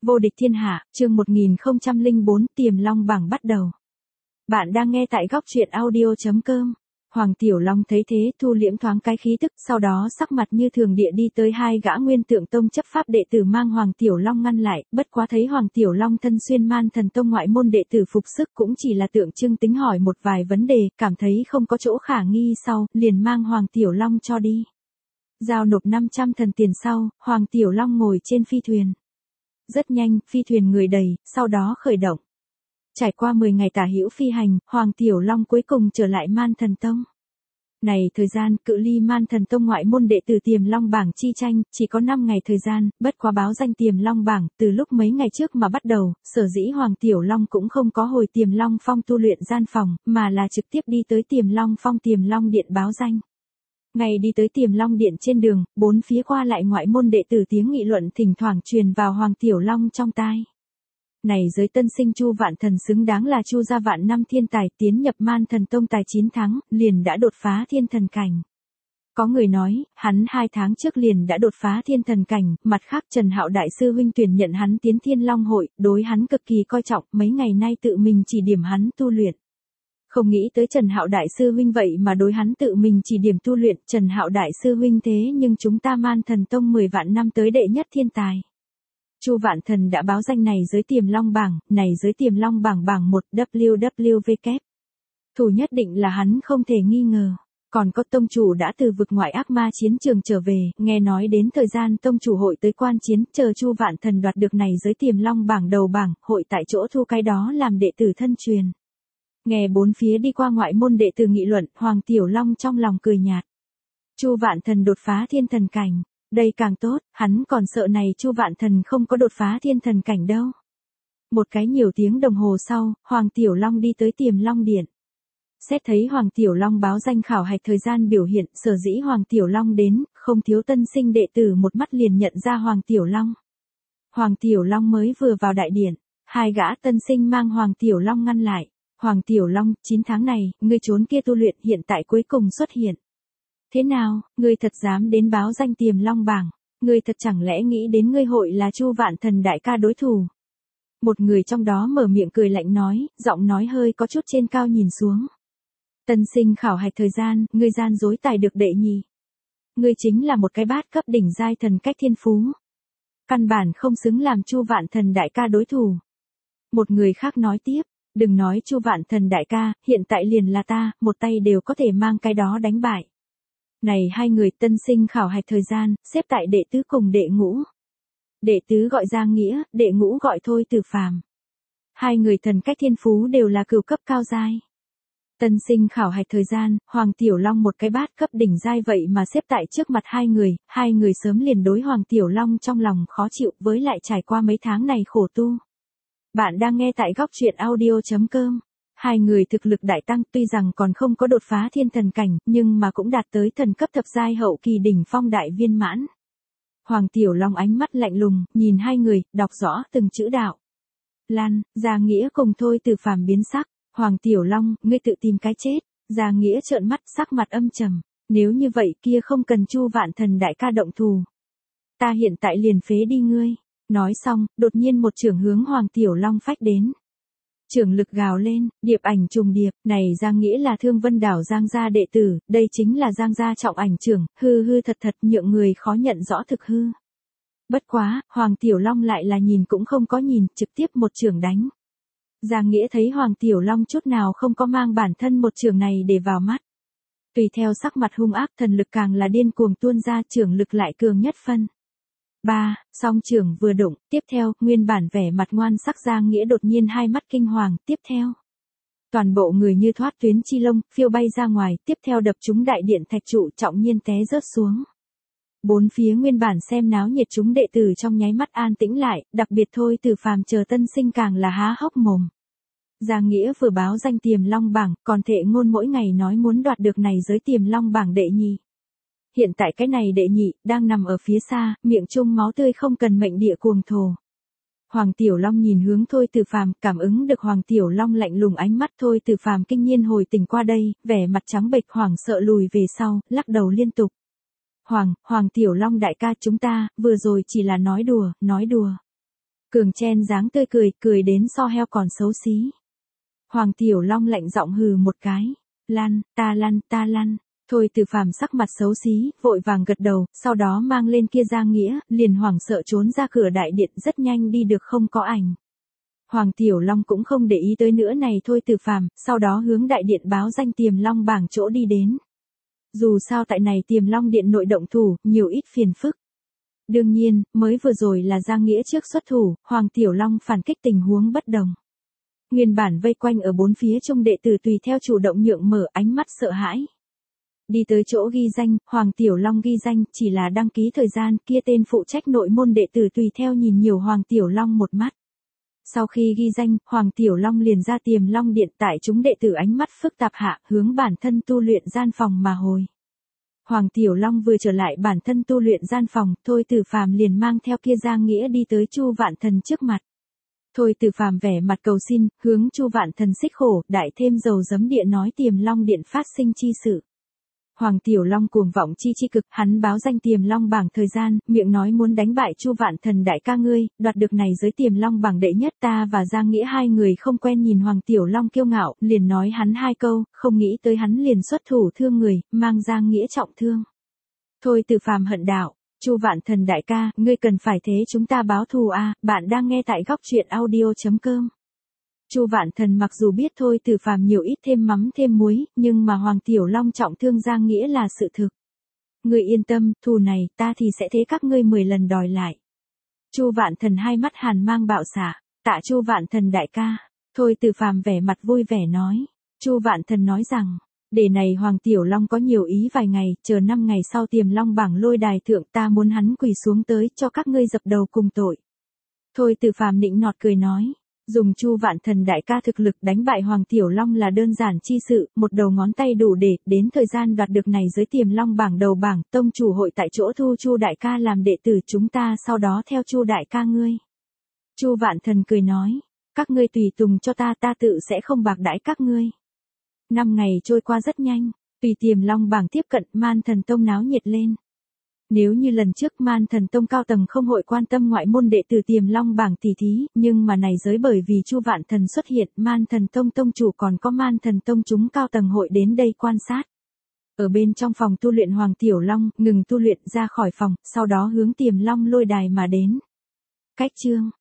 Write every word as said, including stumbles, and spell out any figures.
Vô địch thiên hạ, chương một nghìn không trăm lẻ bốn, Tiềm Long bảng bắt đầu. Bạn đang nghe tại góc truyện audio chấm com. Hoàng Tiểu Long thấy thế thu liễm thoáng cái khí tức, sau đó sắc mặt như thường địa đi tới hai gã nguyên tượng tông chấp pháp đệ tử mang Hoàng Tiểu Long ngăn lại, bất quá thấy Hoàng Tiểu Long thân xuyên Man Thần Tông ngoại môn đệ tử phục sức cũng chỉ là tượng trưng tính hỏi một vài vấn đề, cảm thấy không có chỗ khả nghi sau, liền mang Hoàng Tiểu Long cho đi. Giao nộp năm trăm thần tiền sau, Hoàng Tiểu Long ngồi trên phi thuyền. Rất nhanh, phi thuyền người đầy, sau đó khởi động. Trải qua mười ngày tả hữu phi hành, Hoàng Tiểu Long cuối cùng trở lại Man Thần Tông. Này thời gian, cự ly Man Thần Tông ngoại môn đệ tử Tiềm Long bảng chi tranh, chỉ có năm ngày thời gian, bất quá báo danh Tiềm Long bảng, từ lúc mấy ngày trước mà bắt đầu, sở dĩ Hoàng Tiểu Long cũng không có hồi Tiềm Long Phong tu luyện gian phòng, mà là trực tiếp đi tới Tiềm Long Phong Tiềm Long Điện báo danh. Ngày đi tới Tiềm Long Điện trên đường, bốn phía qua lại ngoại môn đệ tử tiếng nghị luận thỉnh thoảng truyền vào Hoàng Tiểu Long trong tai. Này giới tân sinh Chu Vạn Thần xứng đáng là Chu gia vạn năm thiên tài, tiến nhập Man Thần Tông tài chín tháng, liền đã đột phá thiên thần cảnh. Có người nói, hắn hai tháng trước liền đã đột phá thiên thần cảnh, mặt khác Trần Hạo đại sư huynh tuyển nhận hắn tiến Thiên Long hội, đối hắn cực kỳ coi trọng, mấy ngày nay tự mình chỉ điểm hắn tu luyện. Không nghĩ tới Trần Hạo đại sư huynh vậy mà đối hắn tự mình chỉ điểm tu luyện, Trần Hạo đại sư huynh thế nhưng chúng ta Man Thần Tông mười vạn năm tới đệ nhất thiên tài. Chu Vạn Thần đã báo danh này giới Tiềm Long bảng, này giới Tiềm Long bảng bảng một W W W. Thủ nhất định là hắn không thể nghi ngờ. Còn có tông chủ đã từ vực ngoại ác ma chiến trường trở về, nghe nói đến thời gian tông chủ hội tới quan chiến, chờ Chu Vạn Thần đoạt được này giới Tiềm Long bảng đầu bảng, hội tại chỗ thu cái đó làm đệ tử thân truyền. Nghe bốn phía đi qua ngoại môn đệ tử nghị luận, Hoàng Tiểu Long trong lòng cười nhạt. Chu Vạn Thần đột phá thiên thần cảnh, đây càng tốt, hắn còn sợ này Chu Vạn Thần không có đột phá thiên thần cảnh đâu. Một cái nhiều tiếng đồng hồ sau, Hoàng Tiểu Long đi tới Tiềm Long Điện. Xét thấy Hoàng Tiểu Long báo danh khảo hạch thời gian biểu hiện, sở dĩ Hoàng Tiểu Long đến, không thiếu tân sinh đệ tử một mắt liền nhận ra Hoàng Tiểu Long. Hoàng Tiểu Long mới vừa vào đại điện, hai gã tân sinh mang Hoàng Tiểu Long ngăn lại. Hoàng Tiểu Long, chín tháng này, ngươi trốn kia tu luyện hiện tại cuối cùng xuất hiện. Thế nào, ngươi thật dám đến báo danh Tiềm Long bảng, ngươi thật chẳng lẽ nghĩ đến ngươi hội là Chu Vạn Thần đại ca đối thủ. Một người trong đó mở miệng cười lạnh nói, giọng nói hơi có chút trên cao nhìn xuống. Tân sinh khảo hạch thời gian, ngươi gian dối tài được đệ nhì. Ngươi chính là một cái bát cấp đỉnh giai thần cách thiên phú. Căn bản không xứng làm Chu Vạn Thần đại ca đối thủ. Một người khác nói tiếp. Đừng nói Chu Vạn Thần đại ca, hiện tại liền là ta, một tay đều có thể mang cái đó đánh bại. Này hai người tân sinh khảo hạch thời gian, xếp tại đệ tứ cùng đệ ngũ. Đệ tứ gọi Giang Nghĩa, đệ ngũ gọi Thôi Từ Phàm. Hai người thần cách thiên phú đều là cửu cấp cao giai. Tân sinh khảo hạch thời gian, Hoàng Tiểu Long một cái bát cấp đỉnh giai vậy mà xếp tại trước mặt hai người, hai người sớm liền đối Hoàng Tiểu Long trong lòng khó chịu với lại trải qua mấy tháng này khổ tu. Bạn đang nghe tại góc truyện audio chấm com. Hai người thực lực đại tăng tuy rằng còn không có đột phá thiên thần cảnh, nhưng mà cũng đạt tới thần cấp thập giai hậu kỳ đỉnh phong đại viên mãn. Hoàng Tiểu Long ánh mắt lạnh lùng, nhìn hai người, đọc rõ từng chữ đạo. Lan, Gia Nghĩa cùng Thôi Từ Phàm biến sắc. Hoàng Tiểu Long, ngươi tự tìm cái chết. Gia Nghĩa trợn mắt sắc mặt âm trầm. Nếu như vậy kia không cần Chu Vạn Thần đại ca động thủ. Ta hiện tại liền phế đi ngươi. Nói xong, đột nhiên một chưởng hướng Hoàng Tiểu Long phách đến. Chưởng lực gào lên, điệp ảnh trùng điệp, này Giang Nghĩa là Thương Vân Đảo Giang gia đệ tử, đây chính là Giang gia trọng ảnh chưởng, hư hư thật thật nhượng người khó nhận rõ thực hư. Bất quá, Hoàng Tiểu Long lại là nhìn cũng không có nhìn, trực tiếp một chưởng đánh. Giang Nghĩa thấy Hoàng Tiểu Long chút nào không có mang bản thân một chưởng này để vào mắt. Tùy theo sắc mặt hung ác, thần lực càng là điên cuồng tuôn ra, chưởng lực lại cường nhất phân. Ba, song chưởng vừa đụng, tiếp theo, nguyên bản vẻ mặt ngoan sắc Giang Nghĩa đột nhiên hai mắt kinh hoàng, tiếp theo. Toàn bộ người như thoát tuyến chi lông, phiêu bay ra ngoài, tiếp theo đập trúng đại điện thạch trụ trọng nhiên té rớt xuống. Bốn phía nguyên bản xem náo nhiệt chúng đệ tử trong nháy mắt an tĩnh lại, đặc biệt Thôi Từ Phàm chờ tân sinh càng là há hốc mồm. Giang Nghĩa vừa báo danh Tiềm Long bảng, còn thệ ngôn mỗi ngày nói muốn đoạt được này giới Tiềm Long bảng đệ nhì. Hiện tại cái này đệ nhị, đang nằm ở phía xa, miệng chung máu tươi không cần mệnh địa cuồng thổ. Hoàng Tiểu Long nhìn hướng Thôi Từ Phàm, cảm ứng được Hoàng Tiểu Long lạnh lùng ánh mắt Thôi Từ Phàm kinh nhiên hồi tỉnh qua đây, vẻ mặt trắng bệch hoảng sợ lùi về sau, lắc đầu liên tục. Hoàng, Hoàng Tiểu Long đại ca chúng ta, vừa rồi chỉ là nói đùa, nói đùa. Cường chen dáng tươi cười, cười đến so heo còn xấu xí. Hoàng Tiểu Long lạnh giọng hừ một cái. Lăn, ta lăn, ta lăn. Thôi Từ Phàm sắc mặt xấu xí, vội vàng gật đầu, sau đó mang lên kia Giang Nghĩa, liền hoảng sợ trốn ra cửa đại điện rất nhanh đi được không có ảnh. Hoàng Tiểu Long cũng không để ý tới nữa này Thôi Từ Phàm, sau đó hướng đại điện báo danh Tiềm Long bảng chỗ đi đến. Dù sao tại này Tiềm Long điện nội động thủ, nhiều ít phiền phức. Đương nhiên, mới vừa rồi là Giang Nghĩa trước xuất thủ, Hoàng Tiểu Long phản kích tình huống bất đồng. Nguyên bản vây quanh ở bốn phía trong đệ tử tùy theo chủ động nhượng mở ánh mắt sợ hãi. Đi tới chỗ ghi danh, Hoàng Tiểu Long ghi danh chỉ là đăng ký thời gian, kia tên phụ trách nội môn đệ tử tùy theo nhìn nhiều Hoàng Tiểu Long một mắt. Sau khi ghi danh, Hoàng Tiểu Long liền ra Tiềm Long điện tại chúng đệ tử ánh mắt phức tạp hạ, hướng bản thân tu luyện gian phòng mà hồi. Hoàng Tiểu Long vừa trở lại bản thân tu luyện gian phòng, Thôi Từ Phàm liền mang theo kia Giang Nghĩa đi tới Chu Vạn Thần trước mặt. Thôi Từ Phàm vẻ mặt cầu xin, hướng Chu Vạn Thần xích khổ, đại thêm dầu giấm địa nói Tiềm Long điện phát sinh chi sự. Hoàng Tiểu Long cuồng vọng chi chi cực, hắn báo danh Tiềm Long bảng thời gian, miệng nói muốn đánh bại Chu Vạn Thần đại ca ngươi, đoạt được này giới Tiềm Long bảng đệ nhất. Ta và Giang Nghĩa hai người không quen nhìn Hoàng Tiểu Long kiêu ngạo, liền nói hắn hai câu, không nghĩ tới hắn liền xuất thủ thương người, mang Giang Nghĩa trọng thương. Thôi Từ Phàm hận đạo, Chu Vạn Thần đại ca, ngươi cần phải thế chúng ta báo thù à, bạn đang nghe tại góc truyện audio chấm com. Chu Vạn Thần mặc dù biết Thôi Từ Phàm nhiều ít thêm mắm thêm muối, nhưng mà Hoàng Tiểu Long trọng thương Giang Nghĩa là sự thực. Ngươi yên tâm, thù này ta thì sẽ thế các ngươi mười lần đòi lại. Chu Vạn Thần hai mắt hàn mang bạo xạ, tạ Chu Vạn Thần đại ca. Thôi Từ Phàm vẻ mặt vui vẻ nói. Chu Vạn Thần nói rằng, để này Hoàng Tiểu Long có nhiều ý vài ngày, chờ năm ngày sau Tiềm Long bảng lôi đài thượng ta muốn hắn quỳ xuống tới cho các ngươi dập đầu cùng tội. Thôi Từ Phàm nịnh nọt cười nói. Dùng Chu Vạn Thần đại ca thực lực đánh bại Hoàng Tiểu Long là đơn giản chi sự, một đầu ngón tay đủ để, đến thời gian đoạt được này giới Tiềm Long bảng đầu bảng, tông chủ hội tại chỗ thu Chu đại ca làm đệ tử chúng ta sau đó theo Chu đại ca ngươi. Chu Vạn Thần cười nói, các ngươi tùy tùng cho ta ta tự sẽ không bạc đãi các ngươi. Năm ngày trôi qua rất nhanh, tùy Tiềm Long bảng tiếp cận Man Thần Tông náo nhiệt lên. Nếu như lần trước Man Thần Tông cao tầng không hội quan tâm ngoại môn đệ tử Tiềm Long bảng tỷ thí, nhưng mà này giới bởi vì Chu Vạn Thần xuất hiện, Man Thần Tông tông chủ còn có Man Thần Tông chúng cao tầng hội đến đây quan sát. Ở bên trong phòng tu luyện Hoàng Tiểu Long, ngừng tu luyện ra khỏi phòng, sau đó hướng Tiềm Long lôi đài mà đến. Cách chương